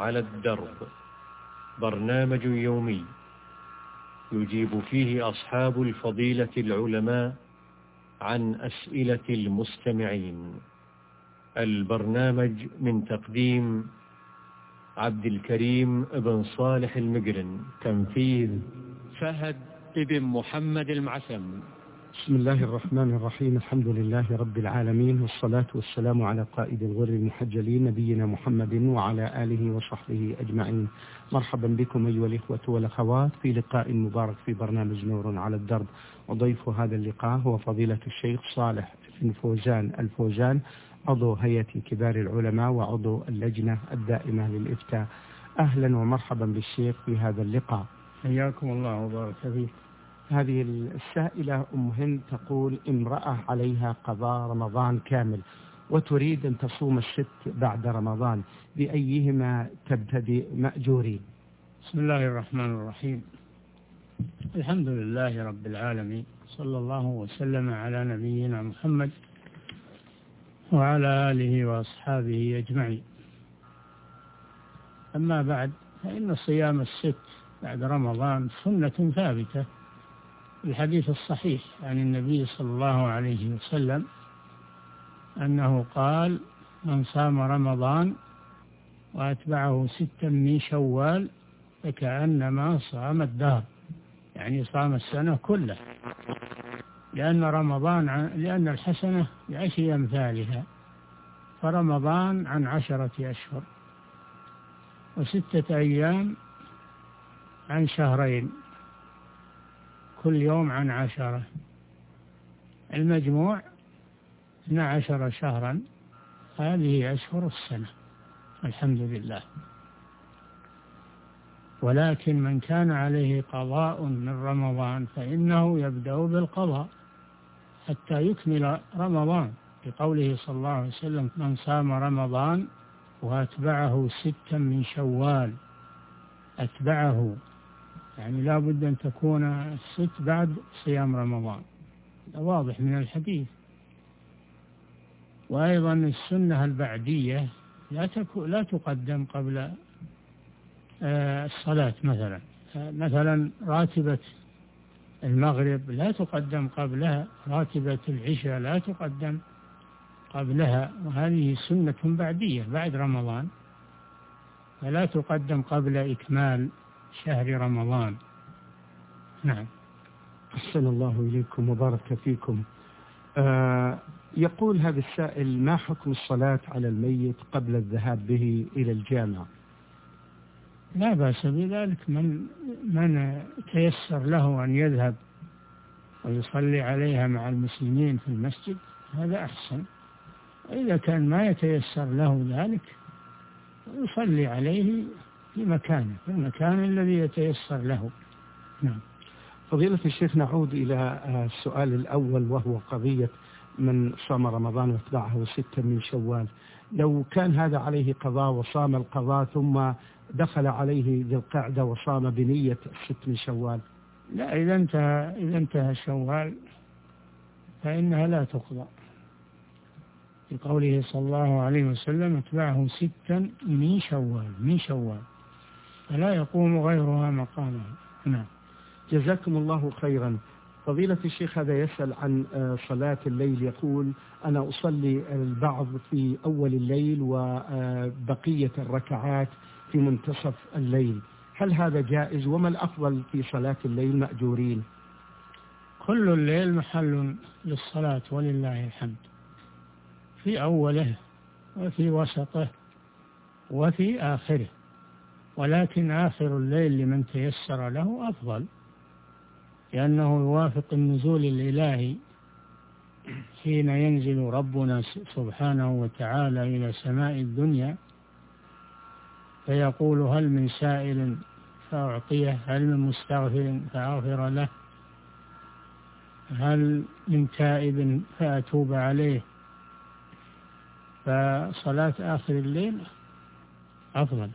على الدرب، برنامج يومي يجيب فيه أصحاب الفضيلة العلماء عن أسئلة المستمعين. البرنامج من تقديم عبد الكريم بن صالح المقرن، تنفيذ فهد بن محمد المعثم. بسم الله الرحمن الرحيم. الحمد لله رب العالمين، والصلاة والسلام على قائد الغر المحجلين نبينا محمد وعلى آله وصحبه أجمعين. مرحبا بكم أيها الإخوة والأخوات في لقاء مبارك في برنامج نور على الدرب، وضيف هذا اللقاء هو فضيلة الشيخ صالح بن فوزان الفوزان، عضو هيئة كبار العلماء وعضو اللجنة الدائمة للإفتاء. أهلا ومرحبا بالشيخ في هذا اللقاء. حياكم الله وبارك فيك. هذه السائلة أم هند تقول: امرأة عليها قضاء رمضان كامل وتريد أن تصوم الست بعد رمضان، بأيهما تبتدئ مأجورين؟ بسم الله الرحمن الرحيم. الحمد لله رب العالمين، صلى الله وسلم على نبينا محمد وعلى آله وأصحابه أجمعين. أما بعد، فإن صيام الست بعد رمضان سنة ثابتة. الحديث الصحيح عن النبي صلى الله عليه وسلم أنه قال: من صام رمضان وأتبعه 6 من شوال فكأنما صام الدهر، يعني صام السنة كلها، لأن الحسنة ب10 أمثالها، فرمضان عن 10 أشهر، و6 أيام عن شهرين، كل يوم عن 10، المجموع 12 شهرا. هذه أشهر السنة الحمد لله. ولكن من كان عليه قضاء من رمضان فإنه يبدأ بالقضاء حتى يكمل رمضان، لقوله صلى الله عليه وسلم: من صام رمضان وأتبعه 6 من شوال. أتبعه يعني لا بد أن تكون الست بعد صيام رمضان، واضح من الحديث. وأيضا السنة البعدية لا تقدم قبل الصلاة. مثلا راتبة المغرب لا تقدم قبلها، راتبة العشاء لا تقدم قبلها، وهذه سنة بعدية بعد رمضان، فلا تقدم قبل إكمال شهر رمضان. نعم. أحسن الله إليكم وبارك فيكم. يقول هذا السائل: ما حكم الصلاة على الميت قبل الذهاب به إلى الجامع؟ لا بأس بذلك، من تيسر له أن يذهب ويصلي عليها مع المسلمين في المسجد هذا أحسن. إذا كان ما يتيسر له ذلك يصلي عليه في مكانه، في المكان الذي يتيسر له. نعم. فضيلة الشيخ، نعود إلى السؤال الأول، وهو قضية من صام رمضان واتبعه 6 من شوال. لو كان هذا عليه قضاء وصام القضاء ثم دخل عليه ذي القعدة وصام بنية 6 من شوال؟ لا، إذا انتهى شوال فإنها لا تقضى، لقوله صلى الله عليه وسلم: اتبعه 6 من شوال، فلا يقوم غيرها مقامها. نعم. جزاكم الله خيرا. فضيلة الشيخ، هذا يسأل عن صلاة الليل، يقول: أنا أصلي البعض في أول الليل وبقية الركعات في منتصف الليل، هل هذا جائز؟ وما الأفضل في صلاة الليل مأجورين؟ كل الليل محل للصلاة ولله الحمد، في أوله وفي وسطه وفي آخره، ولكن آخر الليل لمن تيسر له أفضل، لأنه يوافق النزول الإلهي حين ينزل ربنا سبحانه وتعالى إلى سماء الدنيا فيقول: هل من سائل فأعطيه، هل من مستغفر فأغفر له، هل من تائب فأتوب عليه. فصلاة آخر الليل أفضل،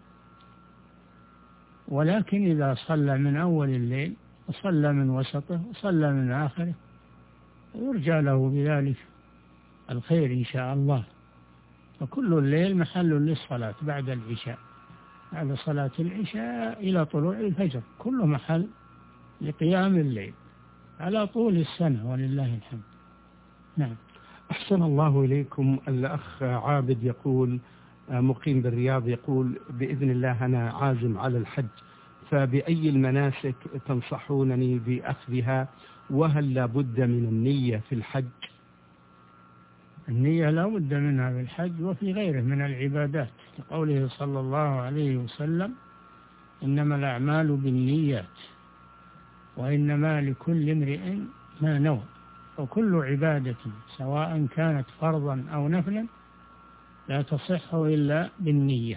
ولكن إذا صلى من أول الليل وصلى من وسطه وصلى من آخره يرجى له بذلك الخير إن شاء الله. فكل الليل محل للصلاة بعد العشاء. بعد صلاة العشاء إلى طلوع الفجر، كله محل لقيام الليل على طول السنة ولله الحمد. نعم. أحسن الله إليكم. الأخ عابد يقول مقيم بالرياض، يقول بإذن الله أنا عازم على الحج، فبأي المناسك تنصحونني بأخذها؟ وهل لا بد من النية في الحج؟ النية لا بد منها في الحج وفي غيره من العبادات، لقوله صلى الله عليه وسلم إنما الأعمال بالنيات وإنما لكل امرئ ما نوى. وكل عبادة سواء كانت فرضا أو نفلا لا تصح إلا بالنية.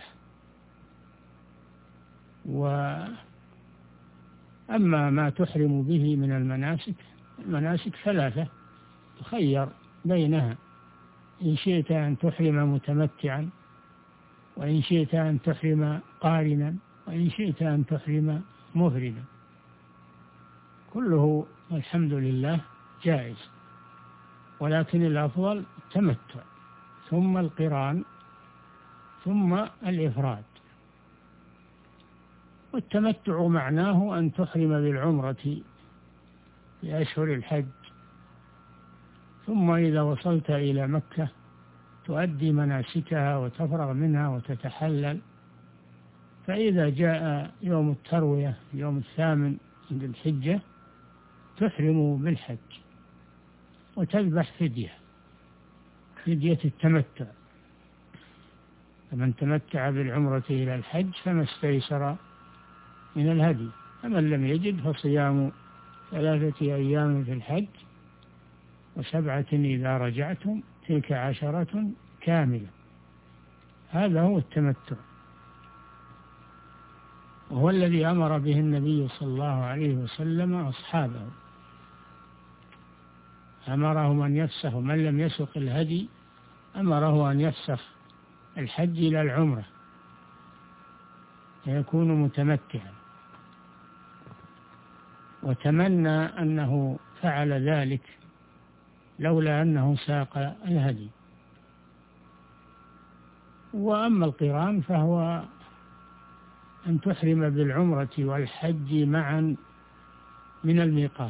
وأما ما تحرم به من المناسك ثلاثة تخير بينها، إن شئت أن تحرم متمتعا، وإن شئت أن تحرم قارنا، وإن شئت أن تحرم مفردا، كله الحمد لله جائز، ولكن الأفضل التمتع ثم القران ثم الإفراد. والتمتع معناه أن تحرم بالعمرة في أشهر الحج، ثم إذا وصلت إلى مكة تؤدي مناسكها وتفرغ منها وتتحلل، فإذا جاء يوم التروية يوم 8 عند الحجة تحرم بالحج وتذبح فدية التمتع. فمن تمتع بالعمرة إلى الحج فما استيسر من الهدي، فمن لم يجد فصيام 3 أيام في الحج و7 إذا رجعتم تلك 10 كاملة. هذا هو التمتع، وهو الذي أمر به النبي صلى الله عليه وسلم أصحابه، أمرهم أن يفسخوا، من لم يسق الهدي أمره أن يفسخ الحج إلى العمرة فيكون متمتعا، وتمنى أنه فعل ذلك لولا أنه ساق الهدي. وأما القران فهو أن تحرم بالعمرة والحج معا من الميقات،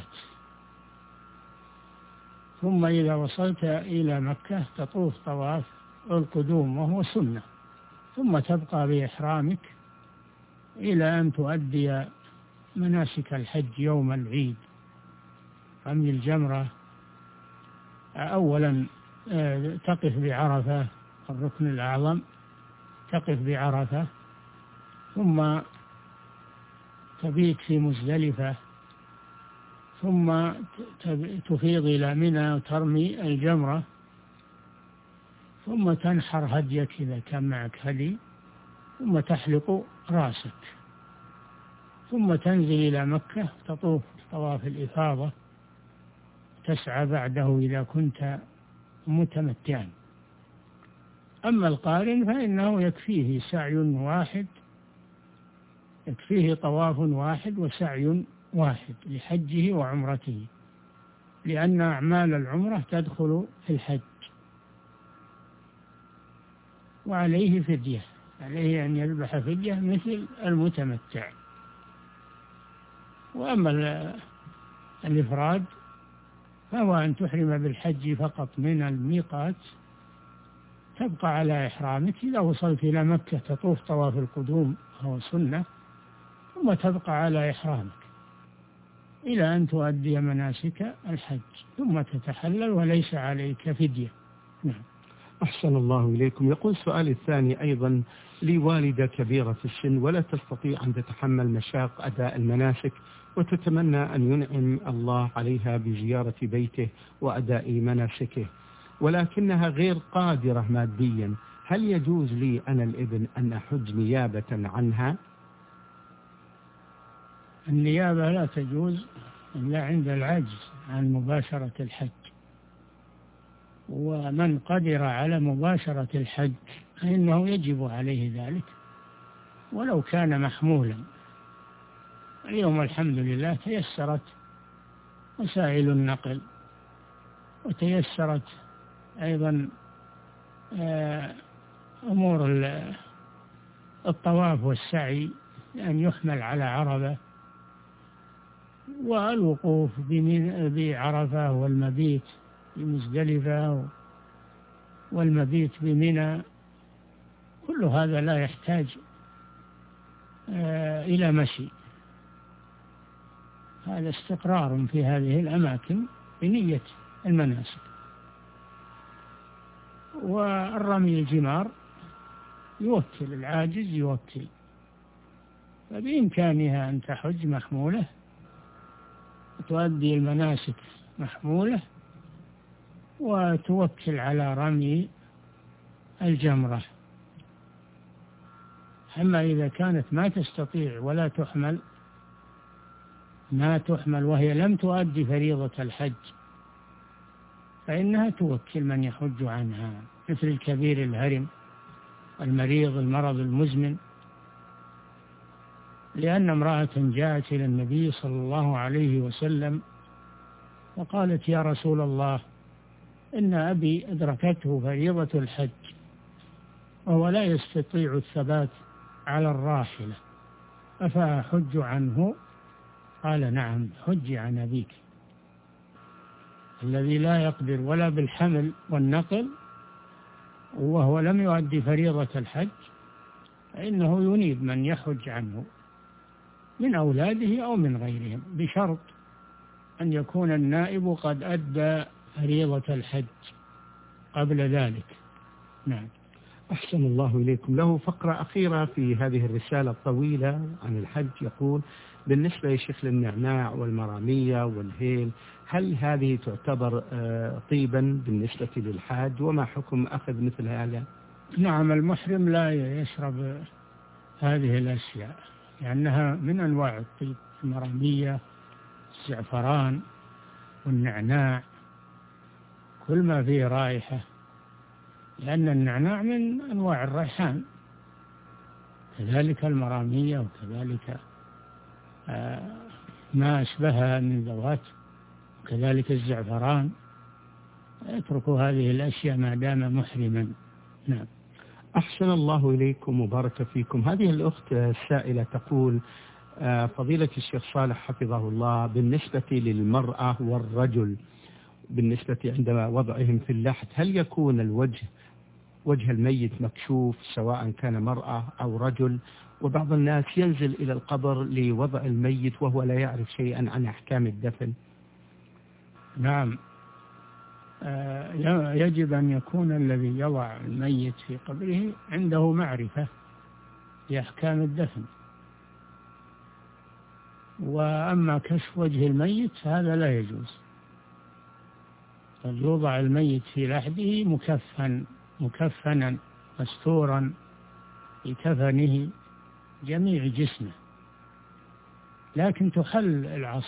ثم إذا وصلت إلى مكة تطوف طواف القدوم وهو سنة، ثم تبقى بإحرامك إلى أن تؤدي مناسك الحج يوم العيد، رمي الجمرة. أولا تقف بعرفة الركن الأعظم، تقف بعرفة، ثم تبيت في مزدلفة، ثم تفيض إلى منى وترمي الجمرة، ثم تنحر هديك إذا كان معك هدي، ثم تحلق رأسك، ثم تنزل إلى مكة تطوف طواف الإفاضة، تسعى بعده إذا كنت متمتعا. أما القارن فإنه يكفيه سعي واحد، يكفيه طواف واحد وسعي واحد لحجه وعمرته، لأن أعمال العمرة تدخل في الحج، وعليه فدية، عليه أن يذبح فدية مثل المتمتع. وأما الإفراد فهو أن تحرم بالحج فقط من الميقات، تبقى على إحرامك، إذا وصلت إلى مكة تطوف طواف القدوم وهو سنة، ثم تبقى على إحرامك إلى أن تؤدي مناسك الحج، ثم تتحلل وليس عليك فدية. نعم. أحسن الله إليكم. يقول السؤال الثاني أيضا، لي والدة كبيرة في السن ولا تستطيع أن تتحمل مشاق أداء المناسك، وتتمنى أن ينعم الله عليها بزيارة بيته وأداء مناسكه، ولكنها غير قادرة ماديا، هل يجوز لي أنا الابن أن أحج نيابة عنها؟ النيابة لا تجوز إلا عند العجز عن مباشرة الحج، ومن قدر على مباشرة الحج فإنه يجب عليه ذلك ولو كان محمولا. اليوم الحمد لله تيسرت وسائل النقل، وتيسرت أيضا أمور الطواف والسعي أن يحمل على عربة، والوقوف بعرفة والمبيت بمزدلفة والمبيت بمنى، كل هذا لا يحتاج إلى مشي، هذا استقرار في هذه الأماكن بنية المناسك. والرمي الجمار يوكل، العاجز يوكل، فبإمكانها أن تحج محمولة وتؤدي المناسك محمولة وتوكل على رمي الجمرة. أما إذا كانت ما تستطيع ولا تحمل، وهي لم تؤدي فريضة الحج، فإنها توكل من يحج عنها، مثل الكبير الهرم، المريض المرض المزمن. لأن امرأة جاءت إلى النبي صلى الله عليه وسلم وقالت: يا رسول الله، إن أبي أدركته فريضة الحج وهو لا يستطيع الثبات على الراحلة، أفأحج عنه؟ قال: نعم، حجي عن أبيك. الذي لا يقدر ولا بالحمل والنقل وهو لم يؤدي فريضة الحج فإنه ينيب من يحج عنه من أولاده أو من غيرهم، بشرط أن يكون النائب قد أدى فريضة الحج قبل ذلك. نعم. أحسن الله إليكم. له فقرة أخيرة في هذه الرسالة الطويلة عن الحج، يقول: بالنسبة يا شيخ للنعناع والمرامية والهيل، هل هذه تعتبر طيبا بالنسبة للحاج؟ وما حكم أخذ مثل هذا؟ نعم، المحرم لا يشرب هذه الأشياء لأنها من أنواع الطيب، المرامية، الزعفران والنعناع، كل ما فيه رائحة، لأن النعناع من أنواع الريحان، كذلك المرامية، وكذلك ما أشبهها من ذوات، وكذلك الزعفران. اتركوا هذه الأشياء ما دام محرما. نعم. أحسن الله إليكم وبارك فيكم. هذه الأخت السائلة تقول: فضيلة الشيخ صالح حفظه الله، بالنسبة للمرأة والرجل بالنسبة عند وضعهم في اللحد، هل يكون وجه الميت مكشوف سواء كان مرأة أو رجل؟ وبعض الناس ينزل إلى القبر لوضع الميت وهو لا يعرف شيئا عن أحكام الدفن. نعم، يجب أن يكون الذي يضع الميت في قبره عنده معرفة بأحكام الدفن. وأما كشف وجه الميت هذا لا يجوز، يوضع الميت في لحده مكفنا مستورا بكفنه جميع جسمه، لكن تحل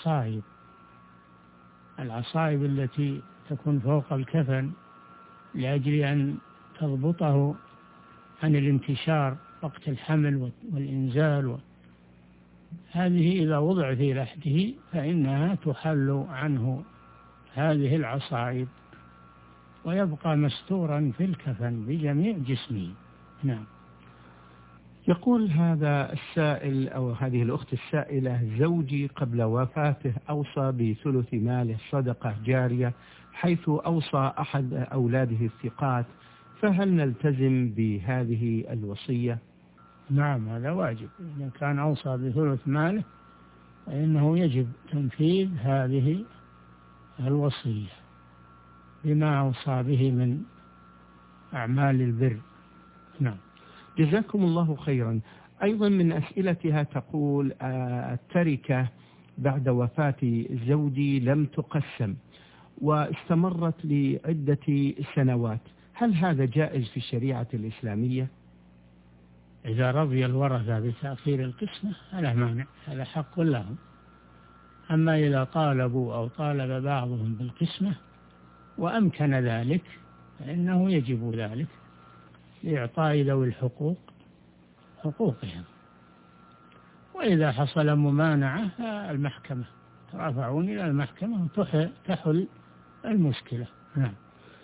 العصائب التي تكون فوق الكفن لأجل أن تضبطه عن الانتشار وقت الحمل والإنزال. هذه إذا وضع في لحده فإنها تحل عنه هذه العصائب ويبقى مستورا في الكفن بجميع جسمه. نعم. يقول هذا السائل أو هذه الأخت السائلة: زوجي قبل وفاته أوصى بثلث ماله صدقة جارية، حيث أوصى أحد أولاده الثقات، فهل نلتزم بهذه الوصية؟ نعم، هذا واجب. إذا كان أوصى بثلث ماله فإنه يجب تنفيذ هذه الوصية بما أوصى به من أعمال البر. نعم. جزاكم الله خيرا. أيضا من أسئلتها تقول: التركة بعد وفاة زوجي لم تقسم واستمرت لعدة سنوات، هل هذا جائز في الشريعة الإسلامية؟ إذا رضي الورثة بتأخير القسمة فلا مانع، هذا حق لهم. أما إذا طالبوا أو طالب بعضهم بالقسمة وأمكن ذلك فإنه يجب ذلك لإعطاء ذوي الحقوق حقوقهم. وإذا حصل ممانعة المحكمة ترافعون إلى المحكمة وتحل المشكلة. نعم.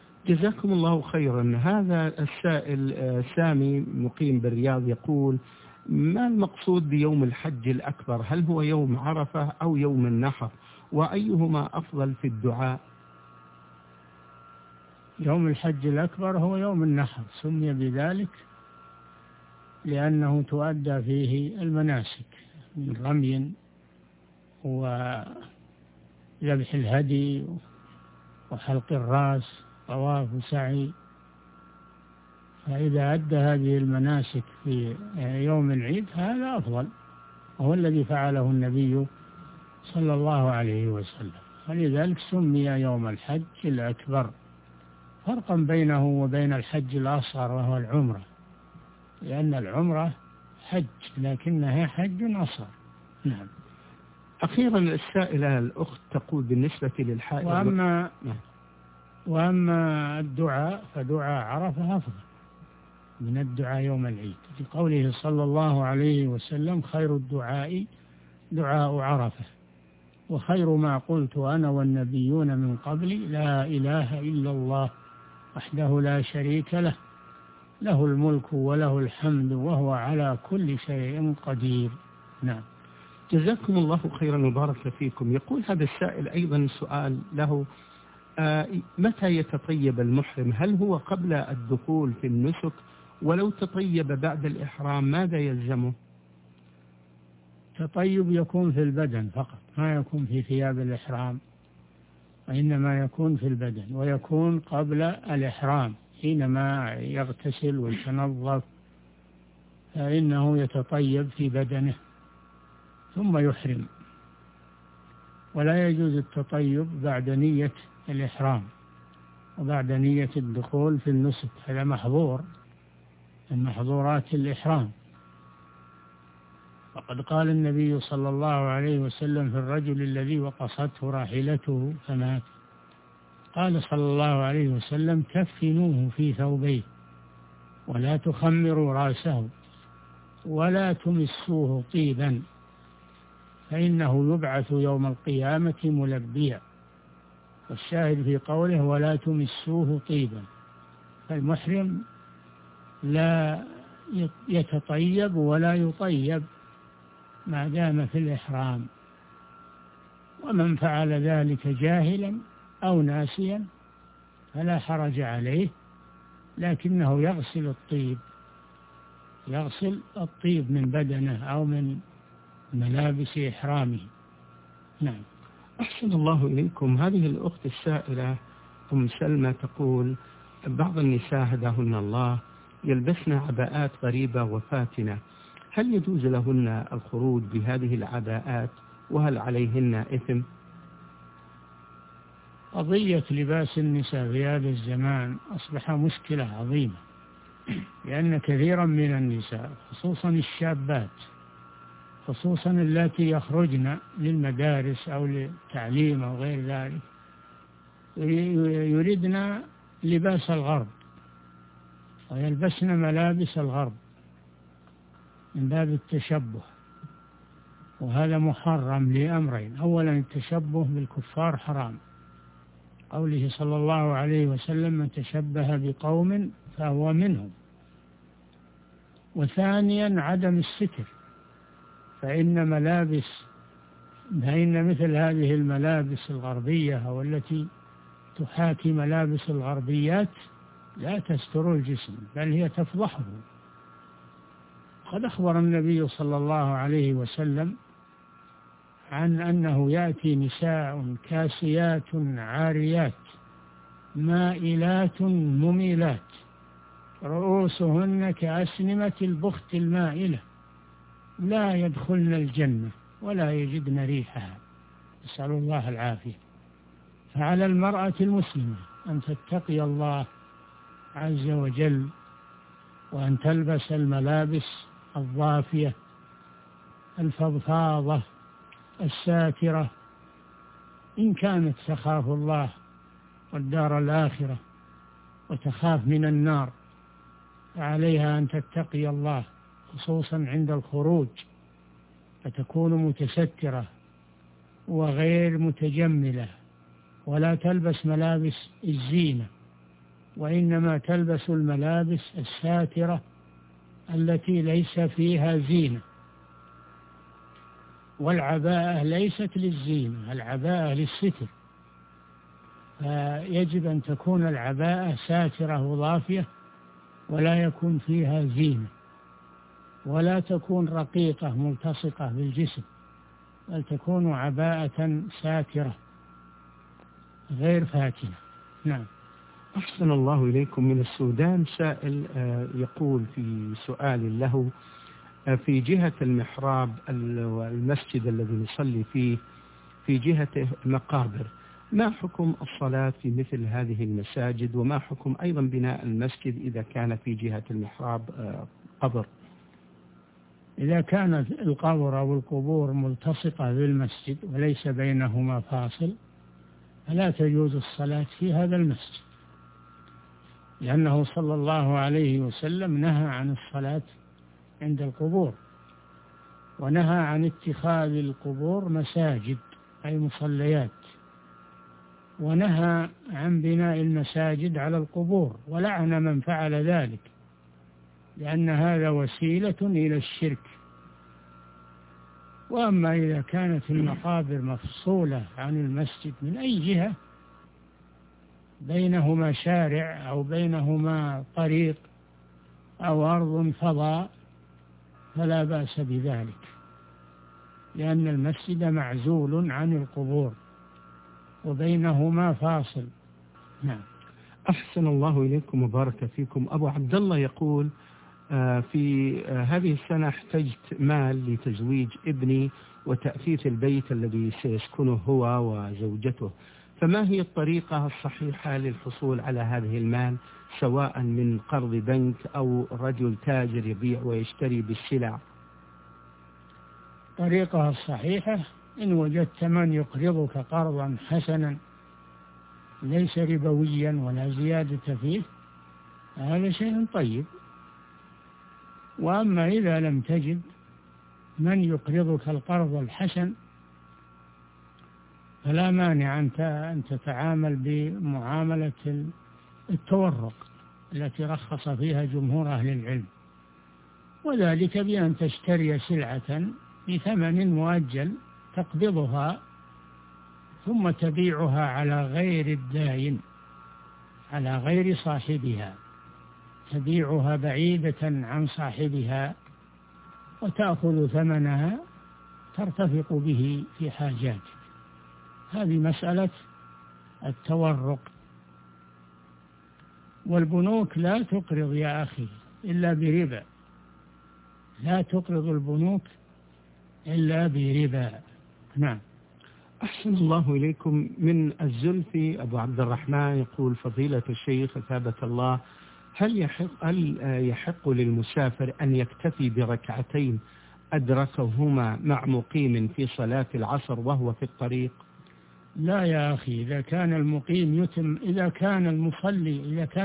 جزاكم الله خيرا. هذا السائل سامي مقيم بالرياض يقول: ما المقصود بيوم الحج الأكبر؟ هل هو يوم عرفة أو يوم النحر؟ وأيهما أفضل في الدعاء؟ يوم الحج الأكبر هو يوم النحر، سمي بذلك لأنه تؤدى فيه المناسك من رمي وذبح الهدي وحلق الرأس طواف وسعي. فإذا أدى هذه المناسك في يوم العيد هذا أفضل، وهو الذي فعله النبي صلى الله عليه وسلم، ولذلك سمي يوم الحج الأكبر، فرقا بينه وبين الحج الأصغر وهو العمرة، لأن العمرة حج لكنها حج أصغر. نعم. أخيرا السائلة الأخت تقول بالنسبة للحائض وأما الدعاء فدعاء عرفة أفضل من الدعاء يوم العيد، لقوله صلى الله عليه وسلم: خير الدعاء دعاء عرفة، وخير ما قلت أنا والنبيون من قبلي لا إله إلا الله وحده لا شريك له، له الملك وله الحمد وهو على كل شيء قدير. نعم. جزاكم الله خيرا وبارك فيكم. يقول هذا السائل أيضا سؤال له: متى يتطيب المحرم؟ هل هو قبل الدخول في النسك؟ ولو تطيب بعد الإحرام ماذا يلزمه؟ تطيب يكون في البدن فقط، ما يكون في ثياب الإحرام، وإنما يكون في البدن، ويكون قبل الإحرام حينما يغتسل ويتنظف فإنه يتطيب في بدنه ثم يحرم، ولا يجوز التطيب بعد نية الإحرام وبعد نية الدخول في النسك، هذا محظور من محظورات الإحرام. وقد قال النبي صلى الله عليه وسلم في الرجل الذي وقصته راحلته فمات، قال صلى الله عليه وسلم: كفنوه في ثوبيه ولا تخمروا رأسه ولا تمسوه طيبا فإنه يبعث يوم القيامة ملبيا. والشاهد في قوله ولا تمسوه طيبا، فالمحرم لا يتطيب ولا يطيب ما دام في الإحرام، ومن فعل ذلك جاهلا أو ناسيا فلا حرج عليه، لكنه يغسل الطيب من بدنه أو من ملابس إحرامه. نعم. أحسن الله إليكم. هذه الأخت السائلة أم سلمى تقول: بعض النساء هداهن الله يلبسن عباءات غريبة وفاتنة، هل يجوز لهن الخروج بهذه العباءات وهل عليهن إثم؟ قضية لباس النساء في هذا الزمان أصبح مشكلة عظيمة، لأن كثيرا من النساء خصوصا الشابات، خصوصا التي يخرجن للمدارس أو للتعليم أو غير ذلك، يريدن لباس الغرب ويلبسن ملابس الغرب من باب التشبه، وهذا محرم لأمرين: أولا التشبه بالكفار حرام، قوله صلى الله عليه وسلم: من تشبه بقوم فهو منهم. وثانيا عدم الستر، فإن مثل هذه الملابس الغربية أو التي تحاكي ملابس الغربيات لا تستر الجسم بل هي تفضحه. قد أخبر النبي صلى الله عليه وسلم عن أنه يأتي نساء كاسيات عاريات مائلات مميلات رؤوسهن كأسنمة البخت المائلة لا يدخلن الجنة ولا يجدن ريحها، نسأل الله العافية. فعلى المرأة المسلمة أن تتقي الله عز وجل وأن تلبس الملابس الضافية الفضفاضة الساترة، إن كانت تخاف الله والدار الآخرة وتخاف من النار فعليها أن تتقي الله خصوصا عند الخروج، فتكون متسترة وغير متجملة، ولا تلبس ملابس الزينة، وإنما تلبس الملابس الساترة التي ليس فيها زينة، والعباءة ليست للزينة، العباءة للستر، فيجب أن تكون العباءة ساترة وضافية ولا يكون فيها زينة، ولا تكون رقيقة ملتصقة بالجسم، بل تكون عباءة ساترة غير فاتنة. نعم. أحسن الله إليكم. من السودان سائل يقول في سؤال له: في جهة المحراب والمسجد الذي نصلي فيه في جهته مقابر، ما حكم الصلاة في مثل هذه المساجد؟ وما حكم أيضا بناء المسجد إذا كان في جهة المحراب قبر؟ إذا كانت القبر أو القبور ملتصقة بالمسجد وليس بينهما فاصل فلا تجوز الصلاة في هذا المسجد، لأنه صلى الله عليه وسلم نهى عن الصلاة عند القبور، ونهى عن اتخاذ القبور مساجد أي مصليات، ونهى عن بناء المساجد على القبور، ولعن من فعل ذلك، لأن هذا وسيلة إلى الشرك. وأما إذا كانت المقابر مفصولة عن المسجد من أي جهة، بينهما شارع أو بينهما طريق أو أرض فضاء، فلا بأس بذلك، لأن المسجد معزول عن القبور وبينهما فاصل. نعم. أحسن الله إليكم وبارك فيكم. أبو عبد الله يقول: في هذه السنة احتجت مال لتزويج ابني وتأثيث البيت الذي سيسكنه هو وزوجته، فما هي الطريقة الصحيحة للحصول على هذه المال، سواء من قرض بنك أو رجل تاجر يبيع ويشتري بالسلع؟ الطريقة الصحيحة إن وجدت من يقرضك قرضا حسنا ليس ربويا ولا زيادة فيه، هذا شيء طيب. وأما إذا لم تجد من يقرضك القرض الحسن فلا مانع أن تتعامل بمعاملة التورق التي رخص فيها جمهور أهل العلم، وذلك بأن تشتري سلعة بثمن مؤجل تقبضها ثم تبيعها على غير الداين، على غير صاحبها، تبيعها بعيدة عن صاحبها وتأخذ ثمنها ترتفق به في حاجاتك. هذه مسألة التورق. والبنوك لا تقرض يا أخي إلا بربا، لا تقرض البنوك إلا بربا. نعم. أحسن الله إليكم. من الزلفي أبو عبد الرحمن يقول: فضيلة الشيخ أثابك الله، هل يحق للمسافر أن يكتفي بركعتين أدركهما مع مقيم في صلاة العصر وهو في الطريق؟ لا يا أخي، إذا كان المقيم يتم، إذا كان المصلي،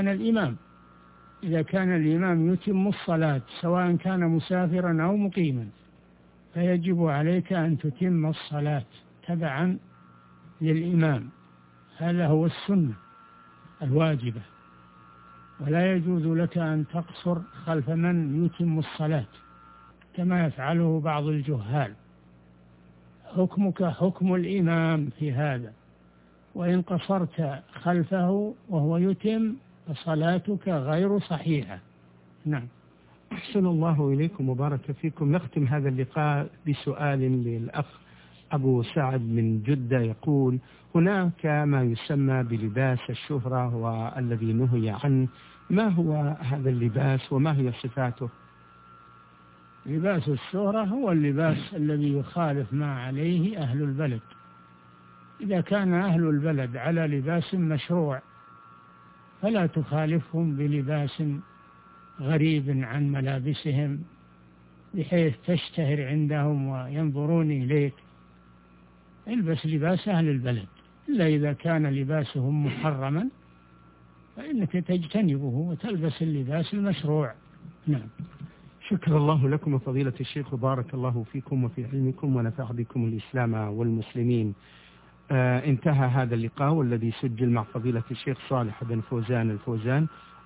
إذا كان الإمام يتم الصلاة سواء كان مسافرا أو مقيما، فيجب عليك أن تتم الصلاة تبعا للإمام، هذا هو السنة الواجبة، ولا يجوز لك أن تقصر خلف من يتم الصلاة كما يفعله بعض الجهال. حكمك حكم الإمام في هذا، وإن قصرت خلفه وهو يتم فصلاتك غير صحيحة. نعم. أحسن الله إليكم وبارك فيكم. نختم هذا اللقاء بسؤال للأخ أبو سعد من جدة يقول: هناك ما يسمى بلباس الشهرة والذي نهي عنه، ما هو هذا اللباس وما هي صفاته؟ لباس الشهرة هو اللباس الذي يخالف ما عليه أهل البلد. إذا كان أهل البلد على لباس مشروع فلا تخالفهم بلباس غريب عن ملابسهم بحيث تشتهر عندهم وينظرون إليك. البس لباس أهل البلد، إلا إذا كان لباسهم محرما فإنك تجتنبه وتلبس اللباس المشروع. نعم. شكر الله لكم فضيلة الشيخ وبارك الله فيكم وفي علمكم ونفع بكم الإسلام والمسلمين. انتهى هذا اللقاء والذي سجل مع فضيلة الشيخ صالح بن فوزان الفوزان.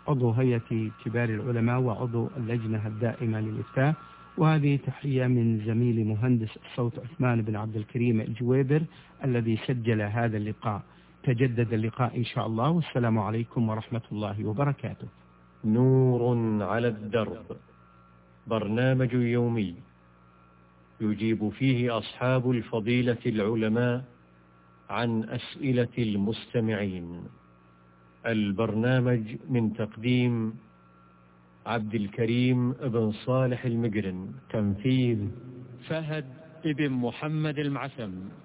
عضو هيئة كبار العلماء وعضو اللجنة الدائمة للإفتاء. وهذه تحية من زميلي مهندس الصوت عثمان بن عبد الكريم الجويبر الذي سجل هذا اللقاء. تجدد اللقاء إن شاء الله، والسلام عليكم ورحمة الله وبركاته. نور على الدرب، برنامج يومي يجيب فيه أصحاب الفضيلة العلماء عن أسئلة المستمعين. البرنامج من تقديم عبد الكريم بن صالح المقرن، تنفيذ فهد بن محمد المعسم.